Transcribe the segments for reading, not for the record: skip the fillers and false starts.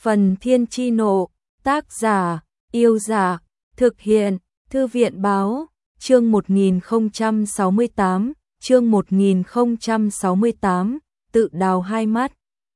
Phần Thiên Chi Nộ, tác giả, Yêu Dạ, thực hiện, Thư viện Báo, chương 1068, chương 1068, tự đào hai mắt.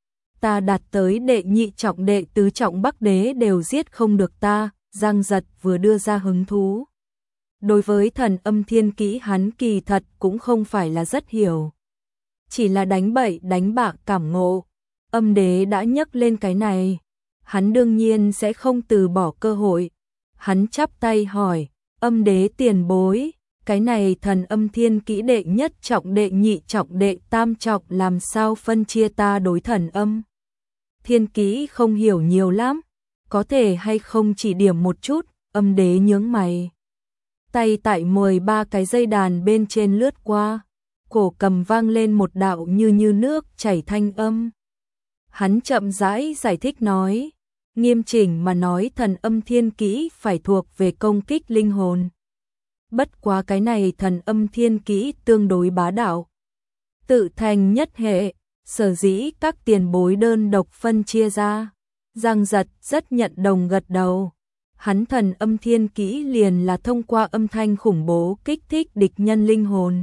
Ta đạt tới đệ nhị trọng đệ tứ trọng Bắc Đế đều giết không được ta, Giang Giật vừa đưa ra hứng thú. Đối với Thần Âm Thiên Kỹ hắn kỳ thật cũng không phải là rất hiểu. Chỉ là đánh bậy đánh bạ cảm ngộ. Âm Đế đã nhắc lên cái này, hắn đương nhiên sẽ không từ bỏ cơ hội. Hắn chắp tay hỏi, Âm Đế tiền bối, cái này Thần Âm Thiên Kỹ đệ nhất trọng đệ nhị trọng đệ tam trọng làm sao phân chia ta đối Thần Âm Thiên Kỹ không hiểu nhiều lắm, có thể hay không chỉ điểm một chút. Âm Đế nhướng mày, tay tại 13 cái dây đàn bên trên lướt qua, cổ cầm vang lên một đạo như nước chảy thanh âm. Hắn chậm rãi giải thích nói, nghiêm chỉnh mà nói Thần Âm Thiên Kỹ phải thuộc về công kích linh hồn. Bất quá cái này Thần Âm Thiên Kỹ tương đối bá đạo, tự thành nhất hệ, sở dĩ các tiền bối đơn độc phân chia ra. Giang Giật rất nhận đồng gật đầu. Hắn Thần Âm Thiên Kỹ liền là thông qua âm thanh khủng bố kích thích địch nhân linh hồn,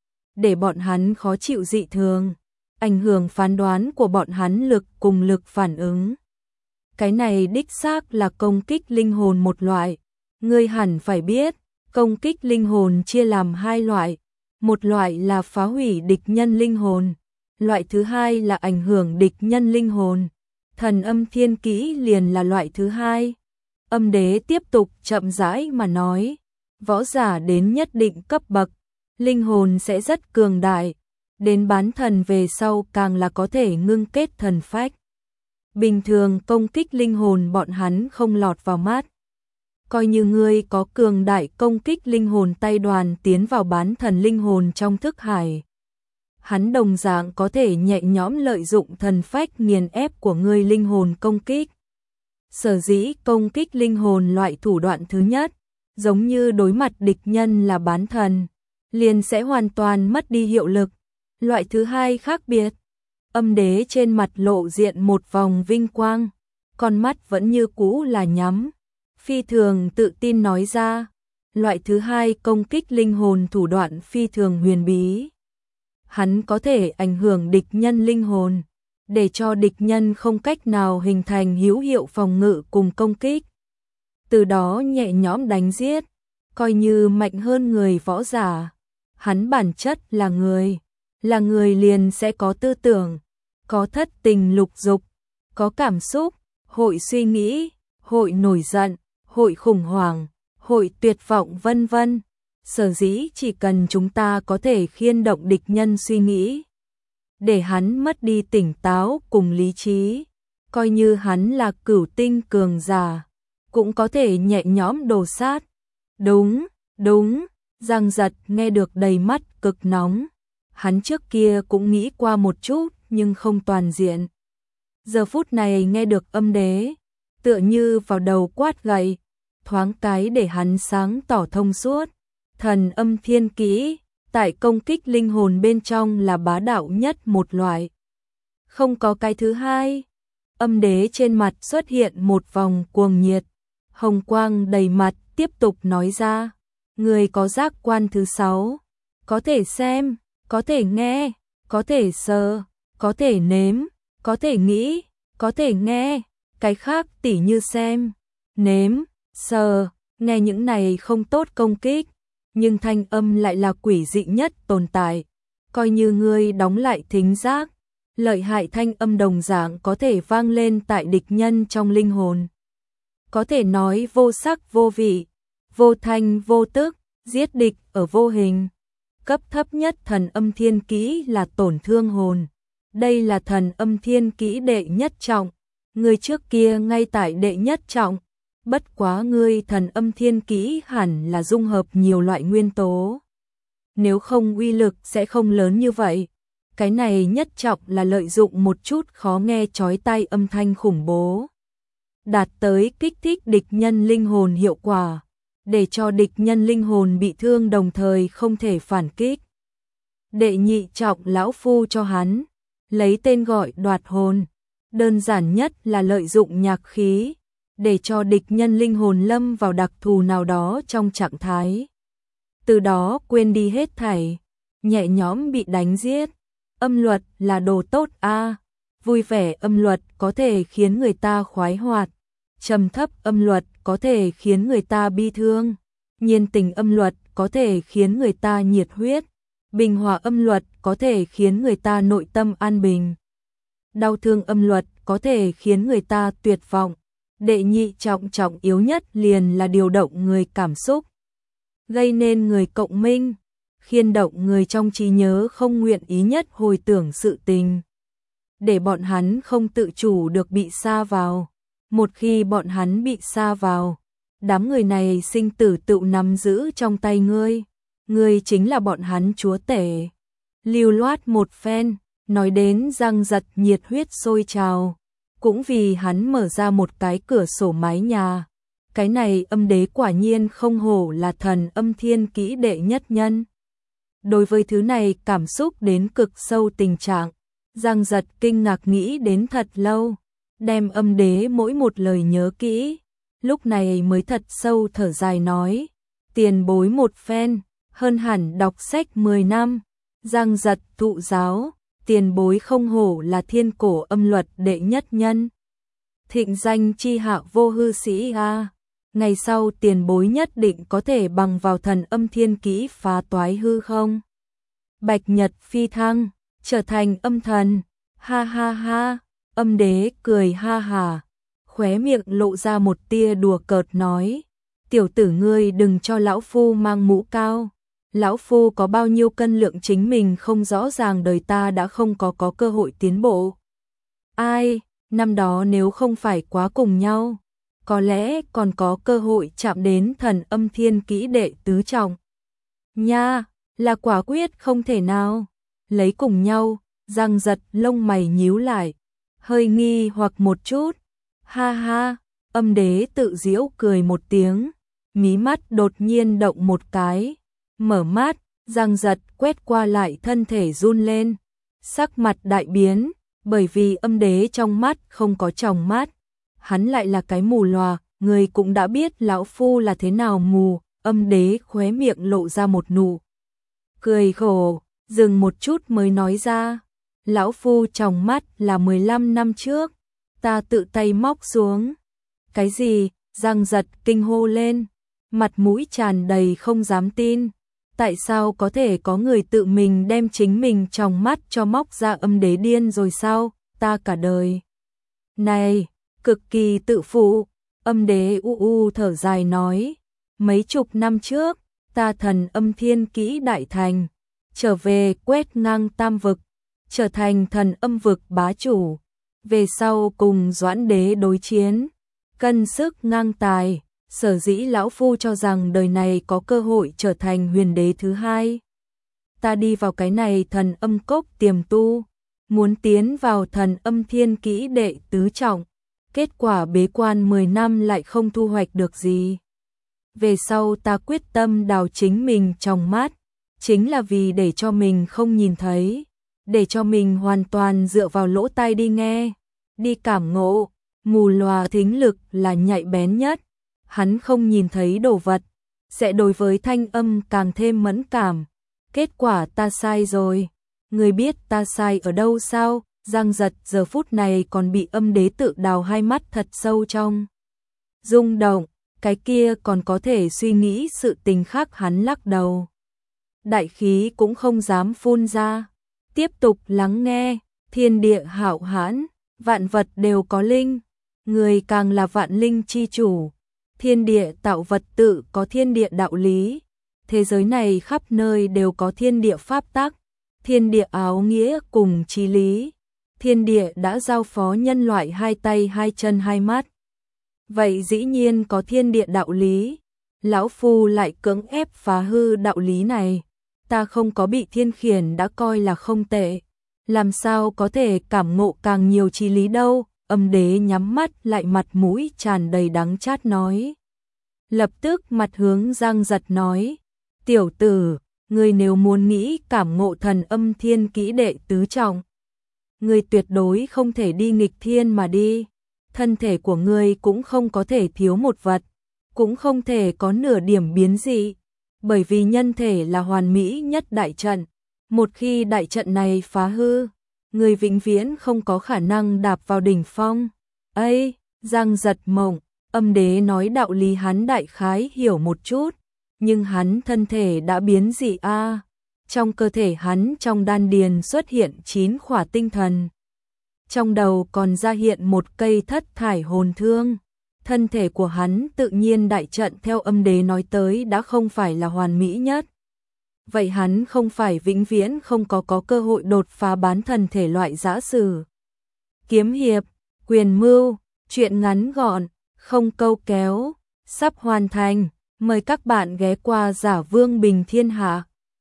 để bọn hắn khó chịu dị thường, ảnh hưởng phán đoán của bọn hắn lực cùng lực phản ứng. Cái này đích xác là công kích linh hồn một loại. Ngươi hẳn phải biết, công kích linh hồn chia làm hai loại. Một loại là phá hủy địch nhân linh hồn, loại thứ hai là ảnh hưởng địch nhân linh hồn. Thần Âm Thiên Kỹ liền là loại thứ hai. Âm Đế tiếp tục chậm rãi mà nói, võ giả đến nhất định cấp bậc, linh hồn sẽ rất cường đại, đến bán thần về sau càng là có thể ngưng kết thần phách. Bình thường công kích linh hồn bọn hắn không lọt vào mắt. Coi như ngươi có cường đại công kích linh hồn tay đoàn tiến vào bán thần linh hồn trong thức hải, hắn đồng dạng có thể nhẹ nhõm lợi dụng thần phách nghiền ép của ngươi linh hồn công kích. Sở dĩ công kích linh hồn loại thủ đoạn thứ nhất, giống như đối mặt địch nhân là bán thần, liền sẽ hoàn toàn mất đi hiệu lực. Loại thứ hai khác biệt. Âm Đế trên mặt lộ diện một vòng vinh quang, con mắt vẫn như cũ là nhắm, phi thường tự tin nói ra, loại thứ hai công kích linh hồn thủ đoạn phi thường huyền bí. Hắn có thể ảnh hưởng địch nhân linh hồn, để cho địch nhân không cách nào hình thành hữu hiệu phòng ngự cùng công kích, từ đó nhẹ nhõm đánh giết, coi như mạnh hơn người võ giả. Hắn bản chất là người liền sẽ có tư tưởng, có thất tình lục dục, có cảm xúc, hội suy nghĩ, hội nổi giận, hội khủng hoảng, hội tuyệt vọng vân vân. Sở dĩ chỉ cần chúng ta có thể khiên động địch nhân suy nghĩ, để hắn mất đi tỉnh táo cùng lý trí, coi như hắn là cửu tinh cường giả, cũng có thể nhẹ nhõm đồ sát. Đúng, đúng, Giang Giật nghe được đầy mắt cực nóng. Hắn trước kia cũng nghĩ qua một chút nhưng không toàn diện. Giờ phút này nghe được Âm Đế, tựa như vào đầu quát gậy, thoáng cái để hắn sáng tỏ thông suốt. Thần Âm Thiên Kỹ, tại công kích linh hồn bên trong là bá đạo nhất một loại. Không có cái thứ hai. Âm Đế trên mặt xuất hiện một vòng cuồng nhiệt, hồng quang đầy mặt, tiếp tục nói ra, người có giác quan thứ 6, có thể xem, có thể nghe, có thể sờ, có thể nếm, có thể nghĩ, có thể nghe, cái khác tỉ như xem, nếm, sờ, nghe những này không tốt công kích, nhưng thanh âm lại là quỷ dị nhất tồn tại. Coi như ngươi đóng lại thính giác, lợi hại thanh âm đồng dạng có thể vang lên tại địch nhân trong linh hồn. Có thể nói vô sắc vô vị, vô thanh vô tức, giết địch ở vô hình. Cấp thấp nhất Thần Âm Thiên Kỹ là tổn thương hồn. Đây là Thần Âm Thiên Kỹ đệ nhất trọng. Người trước kia ngay tại đệ nhất trọng. Bất quá ngươi Thần Âm Thiên Kỹ hẳn là dung hợp nhiều loại nguyên tố, nếu không uy lực sẽ không lớn như vậy. Cái này nhất trọng là lợi dụng một chút khó nghe chói tai âm thanh khủng bố, đạt tới kích thích địch nhân linh hồn hiệu quả, để cho địch nhân linh hồn bị thương đồng thời không thể phản kích. Đệ nhị trọng lão phu cho hắn lấy tên gọi đoạt hồn. Đơn giản nhất là lợi dụng nhạc khí, để cho địch nhân linh hồn lâm vào đặc thù nào đó trong trạng thái. Từ đó quên đi hết thảy, nhẹ nhõm bị đánh giết. Âm luật là đồ tốt a. Vui vẻ âm luật có thể khiến người ta khoái hoạt, trầm thấp âm luật có thể khiến người ta bi thương, nhiên tình âm luật có thể khiến người ta nhiệt huyết, bình hòa âm luật có thể khiến người ta nội tâm an bình. Đau thương âm luật có thể khiến người ta tuyệt vọng. Đệ nhị trọng yếu nhất liền là điều động người cảm xúc, gây nên người cộng minh, khiên động người trong trí nhớ không nguyện ý nhất hồi tưởng sự tình, để bọn hắn không tự chủ được bị sa vào. Một khi bọn hắn bị sa vào, đám người này sinh tử tự nắm giữ trong tay ngươi chính là bọn hắn chúa tể. Lưu loát một phen, nói đến răng giật nhiệt huyết sôi trào, cũng vì hắn mở ra một cái cửa sổ mái nhà. Cái này âm đế quả nhiên không hổ là thần âm thiên kỹ đệ nhất nhân. Đối với thứ này cảm xúc đến cực sâu tình trạng, răng giật kinh ngạc nghĩ đến thật lâu, đem âm đế mỗi một lời nhớ kỹ, lúc này mới thật sâu thở dài nói, tiền bối một phen, hơn hẳn đọc sách 10 năm, răng giật thụ giáo, tiền bối không hổ là thiên cổ âm luật đệ nhất nhân. Thịnh danh chi hạ vô hư sĩ a. Ngày sau tiền bối nhất định có thể bằng vào thần âm thiên kỹ phá toái hư không. Bạch nhật phi thăng, trở thành âm thần, ha ha ha, âm đế cười ha hà, khóe miệng lộ ra một tia đùa cợt nói, tiểu tử ngươi đừng cho lão phu mang mũ cao. Lão phu có bao nhiêu cân lượng chính mình không rõ ràng, đời ta đã không có cơ hội tiến bộ. Ai, năm đó nếu không phải quá cùng nhau, có lẽ còn có cơ hội chạm đến thần âm thiên kỹ đệ tứ trọng. Nha, là quả quyết không thể nào. Lấy cùng nhau, răng giật lông mày nhíu lại, hơi nghi hoặc một chút. Ha ha, âm đế tự giễu cười một tiếng, mí mắt đột nhiên động một cái. Mở mắt, răng giật quét qua lại thân thể run lên, sắc mặt đại biến, bởi vì âm đế trong mắt không có tròng mắt, hắn lại là cái mù lòa, người cũng đã biết lão phu là thế nào mù. Âm đế khóe miệng lộ ra một nụ cười khổ, dừng một chút mới nói ra, lão phu tròng mắt là 15 năm trước, ta tự tay móc xuống. Cái gì? Răng giật kinh hô lên, mặt mũi tràn đầy không dám tin. Tại sao có thể có người tự mình đem chính mình tròng mắt cho móc ra? Âm đế điên rồi sao? Ta cả đời này cực kỳ tự phụ. Âm đế thở dài nói, mấy chục năm trước, ta thần âm thiên kỹ đại thành, trở về quét ngang tam vực, trở thành thần âm vực bá chủ. Về sau cùng Doãn đế đối chiến, cân sức ngang tài. Sở dĩ lão phu cho rằng đời này có cơ hội trở thành huyền đế thứ hai. Ta đi vào cái này thần âm cốc tiềm tu, muốn tiến vào thần âm thiên kỹ đệ tứ trọng. Kết quả bế quan 10 năm lại không thu hoạch được gì. Về sau ta quyết tâm đào chính mình trong mắt, chính là vì để cho mình không nhìn thấy, để cho mình hoàn toàn dựa vào lỗ tai đi nghe, đi cảm ngộ. Mù lòa thính lực là nhạy bén nhất. Hắn không nhìn thấy đồ vật, sẽ đối với thanh âm càng thêm mẫn cảm. Kết quả ta sai rồi. Người biết ta sai ở đâu sao? Răng giật giờ phút này còn bị âm đế tự đào hai mắt thật sâu trong rung động, cái kia còn có thể suy nghĩ sự tình khác. Hắn lắc đầu, đại khí cũng không dám phun ra. Tiếp tục lắng nghe. Thiên địa hạo hãn, vạn vật đều có linh, người càng là vạn linh chi chủ. Thiên địa tạo vật tự có thiên địa đạo lý, thế giới này khắp nơi đều có thiên địa pháp tắc, thiên địa áo nghĩa cùng chí lý. Thiên địa đã giao phó nhân loại hai tay hai chân hai mắt, vậy dĩ nhiên có thiên địa đạo lý. Lão phu lại cưỡng ép phá hư đạo lý này, ta không có bị thiên khiển đã coi là không tệ, làm sao có thể cảm ngộ càng nhiều chí lý đâu. Âm đế nhắm mắt lại, mặt mũi tràn đầy đắng chát nói. Lập tức mặt hướng răng giật nói, tiểu tử, ngươi nếu muốn nghĩ cảm ngộ thần âm thiên kỹ đệ tứ trọng, ngươi tuyệt đối không thể đi nghịch thiên mà đi. Thân thể của ngươi cũng không có thể thiếu một vật, cũng không thể có nửa điểm biến dị, bởi vì nhân thể là hoàn mỹ nhất đại trận. Một khi đại trận này phá hư, ngươi vĩnh viễn không có khả năng đạp vào đỉnh phong. Ây, Giang giật mộng, Âm Đế nói đạo lý hắn đại khái hiểu một chút, nhưng hắn thân thể đã biến dị a. Trong cơ thể hắn trong đan điền xuất hiện 9 khỏa tinh thần. Trong đầu còn ra hiện một cây thất thải hồn thương. Thân thể của hắn tự nhiên đại trận theo Âm Đế nói tới đã không phải là hoàn mỹ nhất. Vậy hắn không phải vĩnh viễn không có cơ hội đột phá bán thần thể loại giã sử. Kiếm hiệp, quyền mưu, chuyện ngắn gọn, không câu kéo, sắp hoàn thành. Mời các bạn ghé qua Giả Vương Bình Thiên Hạ.